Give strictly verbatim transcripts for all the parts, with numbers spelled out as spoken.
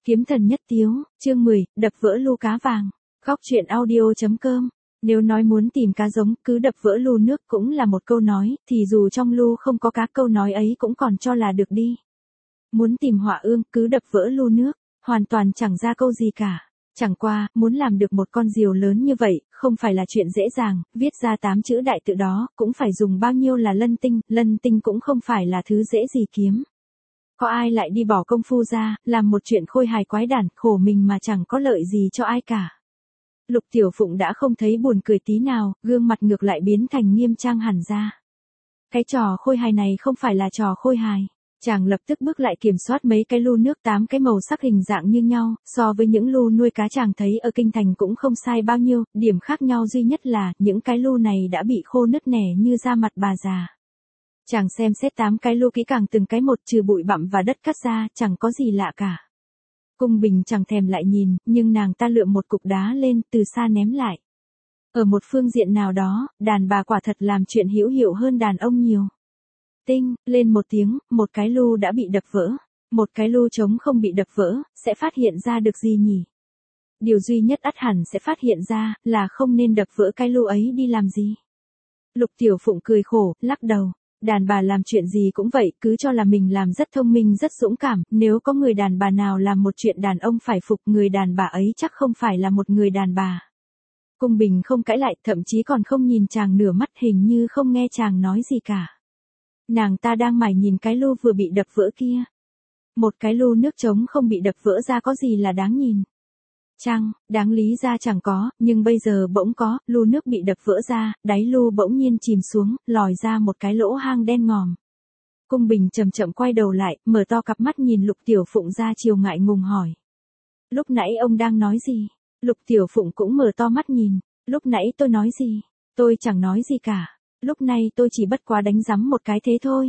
Kiếm thần nhất tiếu, chương mười, đập vỡ lu cá vàng. Góc truyện audio.com. Nếu nói muốn tìm cá giống, cứ đập vỡ lu nước cũng là một câu nói, thì dù trong lu không có cá, câu nói ấy cũng còn cho là được đi. Muốn tìm họa ương, cứ đập vỡ lu nước, hoàn toàn chẳng ra câu gì cả. Chẳng qua, muốn làm được một con diều lớn như vậy, không phải là chuyện dễ dàng, viết ra tám chữ đại tự đó, cũng phải dùng bao nhiêu là lân tinh, lân tinh cũng không phải là thứ dễ gì kiếm. Có ai lại đi bỏ công phu ra, làm một chuyện khôi hài quái đản, khổ mình mà chẳng có lợi gì cho ai cả. Lục Tiểu Phụng đã không thấy buồn cười tí nào, gương mặt ngược lại biến thành nghiêm trang hẳn ra. Cái trò khôi hài này không phải là trò khôi hài. Chàng lập tức bước lại kiểm soát mấy cái lu nước tám cái màu sắc hình dạng như nhau, so với những lu nuôi cá chàng thấy ở kinh thành cũng không sai bao nhiêu, điểm khác nhau duy nhất là những cái lu này đã bị khô nứt nẻ như da mặt bà già. Chàng xem xét tám cái lu kỹ càng từng cái một, trừ bụi bặm và đất cát ra, chẳng có gì lạ cả. Cung Bình chẳng thèm lại nhìn, nhưng nàng ta lượm một cục đá lên, từ xa ném lại. Ở một phương diện nào đó, đàn bà quả thật làm chuyện hữu hiệu hơn đàn ông nhiều. Tinh, lên một tiếng, một cái lu đã bị đập vỡ. Một cái lu trống không bị đập vỡ, sẽ phát hiện ra được gì nhỉ? Điều duy nhất ắt hẳn sẽ phát hiện ra, là không nên đập vỡ cái lu ấy đi làm gì. Lục Tiểu Phụng cười khổ, lắc đầu. Đàn bà làm chuyện gì cũng vậy, cứ cho là mình làm rất thông minh rất dũng cảm, nếu có người đàn bà nào làm một chuyện đàn ông phải phục, người đàn bà ấy chắc không phải là một người đàn bà. Cung Bình không cãi lại, thậm chí còn không nhìn chàng nửa mắt, hình như không nghe chàng nói gì cả. Nàng ta đang mải nhìn cái lu vừa bị đập vỡ kia. Một cái lu nước trống không bị đập vỡ ra có gì là đáng nhìn. Chăng, đáng lý ra chẳng có, nhưng bây giờ bỗng có, lu nước bị đập vỡ ra, đáy lu bỗng nhiên chìm xuống, lòi ra một cái lỗ hang đen ngòm. Cung Bình chậm chậm quay đầu lại, mở to cặp mắt nhìn Lục Tiểu Phụng ra chiều ngại ngùng hỏi. Lúc nãy ông đang nói gì? Lục Tiểu Phụng cũng mở to mắt nhìn. Lúc nãy tôi nói gì? Tôi chẳng nói gì cả. Lúc này tôi chỉ bất quá đánh rắm một cái thế thôi.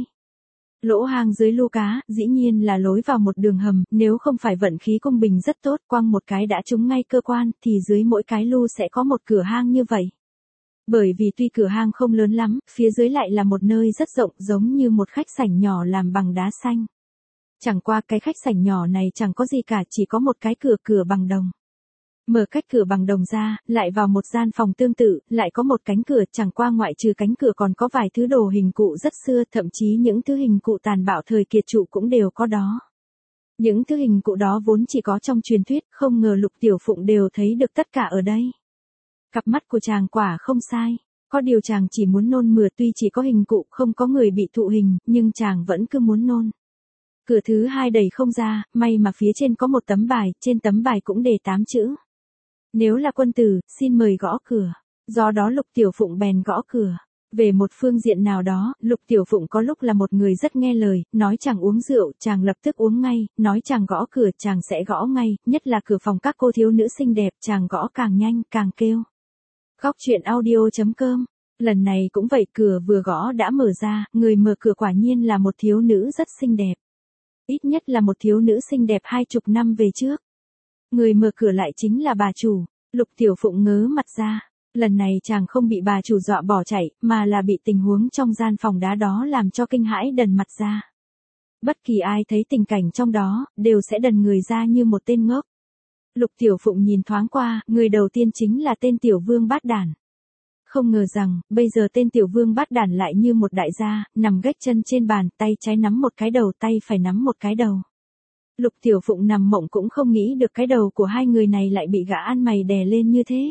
Lỗ hang dưới lu cá, dĩ nhiên là lối vào một đường hầm, nếu không phải vận khí Cung Bình rất tốt, quăng một cái đã trúng ngay cơ quan, thì dưới mỗi cái lu sẽ có một cửa hang như vậy. Bởi vì tuy cửa hang không lớn lắm, phía dưới lại là một nơi rất rộng, giống như một khách sảnh nhỏ làm bằng đá xanh. Chẳng qua cái khách sảnh nhỏ này chẳng có gì cả, chỉ có một cái cửa cửa bằng đồng. Mở cách cửa bằng đồng ra, lại vào một gian phòng tương tự, lại có một cánh cửa, chẳng qua ngoại trừ cánh cửa còn có vài thứ đồ hình cụ rất xưa, thậm chí những thứ hình cụ tàn bạo thời Kiệt Trụ cũng đều có đó. Những thứ hình cụ đó vốn chỉ có trong truyền thuyết, không ngờ Lục Tiểu Phụng đều thấy được tất cả ở đây. Cặp mắt của chàng quả không sai, có điều chàng chỉ muốn nôn mửa, tuy chỉ có hình cụ, không có người bị thụ hình, nhưng chàng vẫn cứ muốn nôn. Cửa thứ hai đẩy không ra, may mà phía trên có một tấm bài, trên tấm bài cũng đề tám chữ. Nếu là quân tử, xin mời gõ cửa. Do đó Lục Tiểu Phụng bèn gõ cửa. Về một phương diện nào đó, Lục Tiểu Phụng có lúc là một người rất nghe lời, nói chàng uống rượu, chàng lập tức uống ngay, nói chàng gõ cửa, chàng sẽ gõ ngay, nhất là cửa phòng các cô thiếu nữ xinh đẹp, chàng gõ càng nhanh, càng kêu. Góc truyện audio.com. Lần này cũng vậy, cửa vừa gõ đã mở ra, người mở cửa quả nhiên là một thiếu nữ rất xinh đẹp. Ít nhất là một thiếu nữ xinh đẹp hai chục năm về trước. Người mở cửa lại chính là bà chủ. Lục Tiểu Phụng ngớ mặt ra. Lần này chàng không bị bà chủ dọa bỏ chạy, mà là bị tình huống trong gian phòng đá đó làm cho kinh hãi đần mặt ra. Bất kỳ ai thấy tình cảnh trong đó, đều sẽ đần người ra như một tên ngốc. Lục Tiểu Phụng nhìn thoáng qua, người đầu tiên chính là tên Tiểu Vương Bát Đản. Không ngờ rằng, bây giờ tên Tiểu Vương Bát Đản lại như một đại gia, nằm gách chân trên bàn, tay trái nắm một cái đầu, tay phải nắm một cái đầu. Lục Tiểu Phụng nằm mộng cũng không nghĩ được cái đầu của hai người này lại bị gã ăn mày đè lên như thế.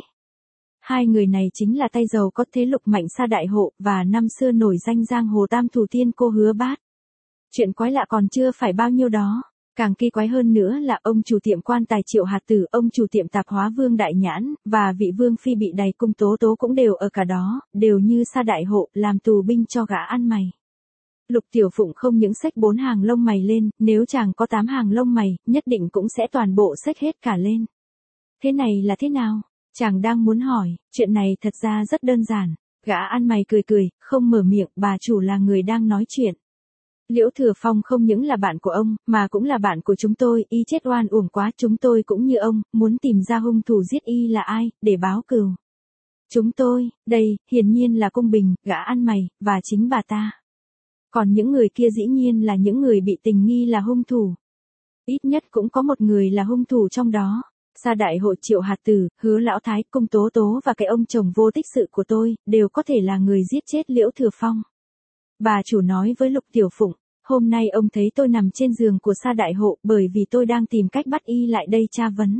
Hai người này chính là tay giàu có thế Lục Mạnh Sa đại hộ, và năm xưa nổi danh giang hồ tam thủ tiên cô Hứa Bát. Chuyện quái lạ còn chưa phải bao nhiêu đó. Càng kỳ quái hơn nữa là ông chủ tiệm quan tài Triệu Hạt Tử, ông chủ tiệm tạp hóa Vương Đại Nhãn, và vị Vương Phi bị đày cung Tố Tố cũng đều ở cả đó, đều như Sa đại hộ, làm tù binh cho gã ăn mày. Lục Tiểu Phụng không những xách bốn hàng lông mày lên, nếu chàng có tám hàng lông mày, nhất định cũng sẽ toàn bộ xách hết cả lên. Thế này là thế nào? Chàng đang muốn hỏi, chuyện này thật ra rất đơn giản. Gã ăn mày cười cười, không mở miệng, bà chủ là người đang nói chuyện. Liễu Thừa Phong không những là bạn của ông, mà cũng là bạn của chúng tôi, y chết oan uổng quá, chúng tôi cũng như ông, muốn tìm ra hung thủ giết y là ai, để báo cừu. Chúng tôi, đây, hiển nhiên là Cung Bình, gã ăn mày, và chính bà ta. Còn những người kia dĩ nhiên là những người bị tình nghi là hung thủ. Ít nhất cũng có một người là hung thủ trong đó. Sa đại hội Triệu Hạt Tử, Hứa Lão Thái, Cung Tố Tố và cái ông chồng vô tích sự của tôi, đều có thể là người giết chết Liễu Thừa Phong. Bà chủ nói với Lục Tiểu Phụng, hôm nay ông thấy tôi nằm trên giường của Sa đại hộ bởi vì tôi đang tìm cách bắt y lại đây tra vấn.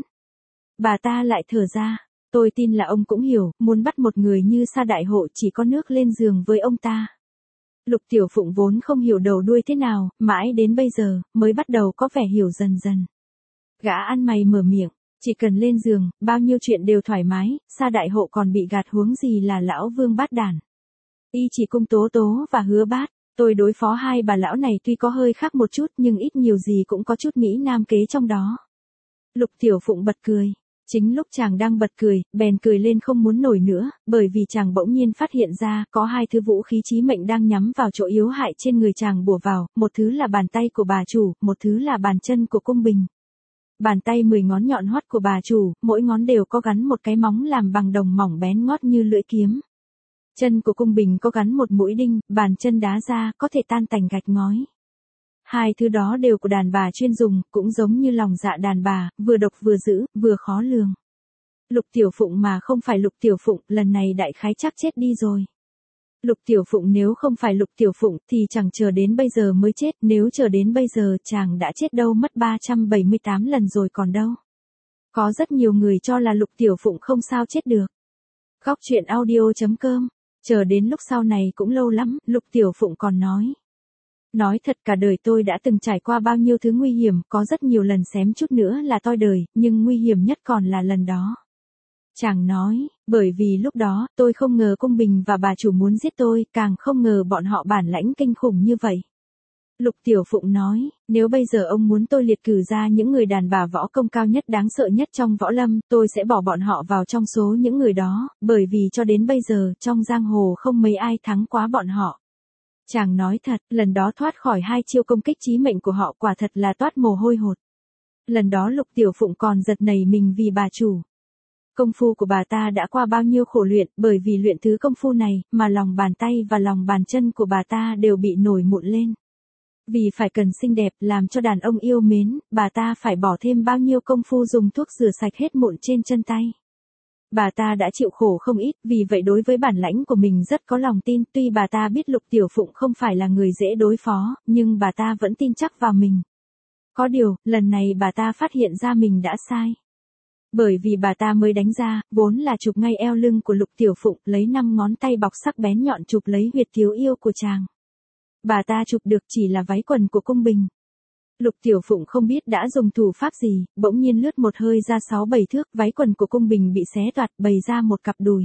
Bà ta lại thở ra, tôi tin là ông cũng hiểu, muốn bắt một người như Sa đại hộ chỉ có nước lên giường với ông ta. Lục Tiểu Phụng vốn không hiểu đầu đuôi thế nào, mãi đến bây giờ, mới bắt đầu có vẻ hiểu dần dần. Gã ăn mày mở miệng, chỉ cần lên giường, bao nhiêu chuyện đều thoải mái, Sa đại hộ còn bị gạt huống gì là lão Vương Bát Đản. Y chỉ Cung Tố Tố và Hứa Bát, tôi đối phó hai bà lão này tuy có hơi khác một chút nhưng ít nhiều gì cũng có chút Mỹ Nam kế trong đó. Lục Tiểu Phụng bật cười. Chính lúc chàng đang bật cười, bèn cười lên không muốn nổi nữa, bởi vì chàng bỗng nhiên phát hiện ra có hai thứ vũ khí chí mệnh đang nhắm vào chỗ yếu hại trên người chàng bủa vào, một thứ là bàn tay của bà chủ, một thứ là bàn chân của cung bình. Bàn tay mười ngón nhọn hoắt của bà chủ, mỗi ngón đều có gắn một cái móng làm bằng đồng mỏng bén ngót như lưỡi kiếm. Chân của cung bình có gắn một mũi đinh, bàn chân đá ra có thể tan tành gạch ngói. Hai thứ đó đều của đàn bà chuyên dùng, cũng giống như lòng dạ đàn bà, vừa độc vừa dữ, vừa khó lường. Lục Tiểu Phụng mà không phải Lục Tiểu Phụng, lần này đại khái chắc chết đi rồi. Lục Tiểu Phụng nếu không phải Lục Tiểu Phụng thì chẳng chờ đến bây giờ mới chết, nếu chờ đến bây giờ chàng đã chết đâu mất ba trăm bảy mươi tám lần rồi còn đâu. Có rất nhiều người cho là Lục Tiểu Phụng không sao chết được. Góc truyện audio chấm com, chờ đến lúc sau này cũng lâu lắm, Lục Tiểu Phụng còn nói. Nói thật cả đời tôi đã từng trải qua bao nhiêu thứ nguy hiểm, có rất nhiều lần xém chút nữa là toi đời, nhưng nguy hiểm nhất còn là lần đó. Chàng nói, bởi vì lúc đó, tôi không ngờ cung bình và bà chủ muốn giết tôi, càng không ngờ bọn họ bản lãnh kinh khủng như vậy. Lục Tiểu Phụng nói, nếu bây giờ ông muốn tôi liệt cử ra những người đàn bà võ công cao nhất đáng sợ nhất trong võ lâm, tôi sẽ bỏ bọn họ vào trong số những người đó, bởi vì cho đến bây giờ, trong giang hồ không mấy ai thắng quá bọn họ. Chàng nói thật, lần đó thoát khỏi hai chiêu công kích chí mệnh của họ quả thật là toát mồ hôi hột. Lần đó Lục Tiểu Phụng còn giật nảy mình vì bà chủ. Công phu của bà ta đã qua bao nhiêu khổ luyện, bởi vì luyện thứ công phu này, mà lòng bàn tay và lòng bàn chân của bà ta đều bị nổi mụn lên. Vì phải cần xinh đẹp làm cho đàn ông yêu mến, bà ta phải bỏ thêm bao nhiêu công phu dùng thuốc rửa sạch hết mụn trên chân tay. Bà ta đã chịu khổ không ít, vì vậy đối với bản lãnh của mình rất có lòng tin, tuy bà ta biết Lục Tiểu Phụng không phải là người dễ đối phó, nhưng bà ta vẫn tin chắc vào mình. Có điều, lần này bà ta phát hiện ra mình đã sai. Bởi vì bà ta mới đánh ra, vốn là chụp ngay eo lưng của Lục Tiểu Phụng, lấy năm ngón tay bọc sắc bén nhọn chụp lấy huyệt thiếu yêu của chàng. Bà ta chụp được chỉ là váy quần của cung bình. Lục Tiểu Phụng không biết đã dùng thủ pháp gì, bỗng nhiên lướt một hơi ra sáu bảy thước, váy quần của cung bình bị xé toạc, bày ra một cặp đùi.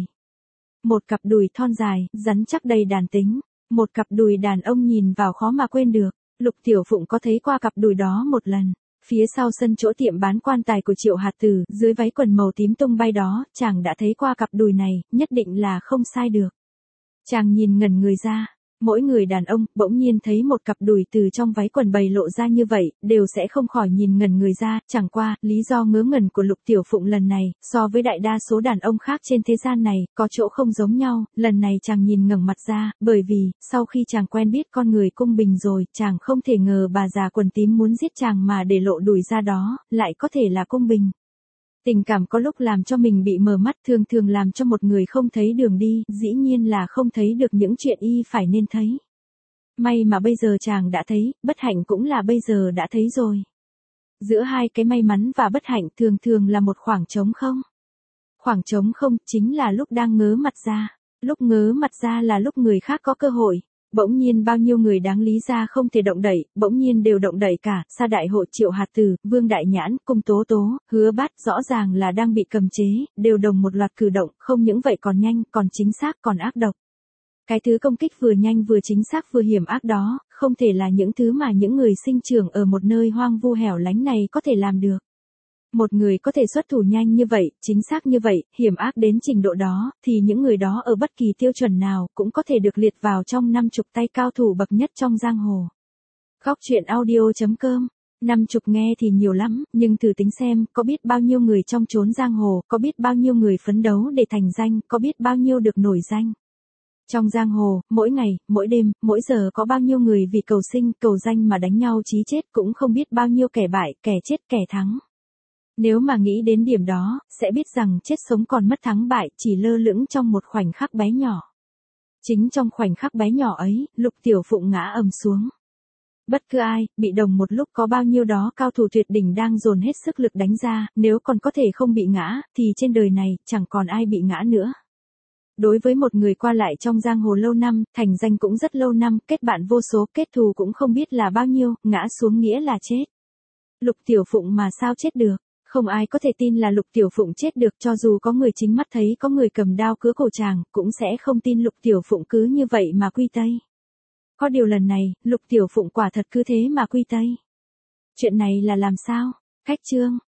Một cặp đùi thon dài, rắn chắc đầy đàn tính. Một cặp đùi đàn ông nhìn vào khó mà quên được. Lục Tiểu Phụng có thấy qua cặp đùi đó một lần. Phía sau sân chỗ tiệm bán quan tài của Triệu Hạt Tử, dưới váy quần màu tím tung bay đó, chàng đã thấy qua cặp đùi này, nhất định là không sai được. Chàng nhìn ngẩn người ra. Mỗi người đàn ông, bỗng nhiên thấy một cặp đùi từ trong váy quần bày lộ ra như vậy, đều sẽ không khỏi nhìn ngẩn người ra, chẳng qua, lý do ngớ ngẩn của Lục Tiểu Phụng lần này, so với đại đa số đàn ông khác trên thế gian này, có chỗ không giống nhau, lần này chàng nhìn ngẩng mặt ra, bởi vì, sau khi chàng quen biết con người cung bình rồi, chàng không thể ngờ bà già quần tím muốn giết chàng mà để lộ đùi ra đó, lại có thể là cung bình. Tình cảm có lúc làm cho mình bị mờ mắt, thường thường làm cho một người không thấy đường đi, dĩ nhiên là không thấy được những chuyện y phải nên thấy. May mà bây giờ chàng đã thấy, bất hạnh cũng là bây giờ đã thấy rồi. Giữa hai cái may mắn và bất hạnh thường thường là một khoảng trống không. Khoảng trống không chính là lúc đang ngớ mặt ra. Lúc ngớ mặt ra là lúc người khác có cơ hội. Bỗng nhiên bao nhiêu người đáng lý ra không thể động đậy, bỗng nhiên đều động đậy cả, Sa đại hội Triệu Hạt Tử, Vương Đại Nhãn, Cung Tố Tố, Hứa Bát rõ ràng là đang bị cầm chế, đều đồng một loạt cử động, không những vậy còn nhanh, còn chính xác, còn ác độc. Cái thứ công kích vừa nhanh vừa chính xác vừa hiểm ác đó, không thể là những thứ mà những người sinh trưởng ở một nơi hoang vu hẻo lánh này có thể làm được. Một người có thể xuất thủ nhanh như vậy, chính xác như vậy, hiểm ác đến trình độ đó, thì những người đó ở bất kỳ tiêu chuẩn nào, cũng có thể được liệt vào trong năm chục tay cao thủ bậc nhất trong giang hồ. Góc truyện audio chấm com, năm chục nghe thì nhiều lắm, nhưng thử tính xem, có biết bao nhiêu người trong chốn giang hồ, có biết bao nhiêu người phấn đấu để thành danh, có biết bao nhiêu được nổi danh. Trong giang hồ, mỗi ngày, mỗi đêm, mỗi giờ có bao nhiêu người vì cầu sinh, cầu danh mà đánh nhau chí chết, cũng không biết bao nhiêu kẻ bại, kẻ chết, kẻ thắng. Nếu mà nghĩ đến điểm đó, sẽ biết rằng chết sống còn mất thắng bại chỉ lơ lửng trong một khoảnh khắc bé nhỏ. Chính trong khoảnh khắc bé nhỏ ấy, Lục Tiểu Phụng ngã ầm xuống. Bất cứ ai, bị đồng một lúc có bao nhiêu đó cao thủ tuyệt đỉnh đang dồn hết sức lực đánh ra, nếu còn có thể không bị ngã, thì trên đời này, chẳng còn ai bị ngã nữa. Đối với một người qua lại trong giang hồ lâu năm, thành danh cũng rất lâu năm, kết bạn vô số, kết thù cũng không biết là bao nhiêu, ngã xuống nghĩa là chết. Lục Tiểu Phụng mà sao chết được? Không ai có thể tin là Lục Tiểu Phụng chết được, cho dù có người chính mắt thấy có người cầm đao cứa cổ chàng, cũng sẽ không tin Lục Tiểu Phụng cứ như vậy mà quy tây. Có điều lần này, Lục Tiểu Phụng quả thật cứ thế mà quy tây. Chuyện này là làm sao? Khách chương.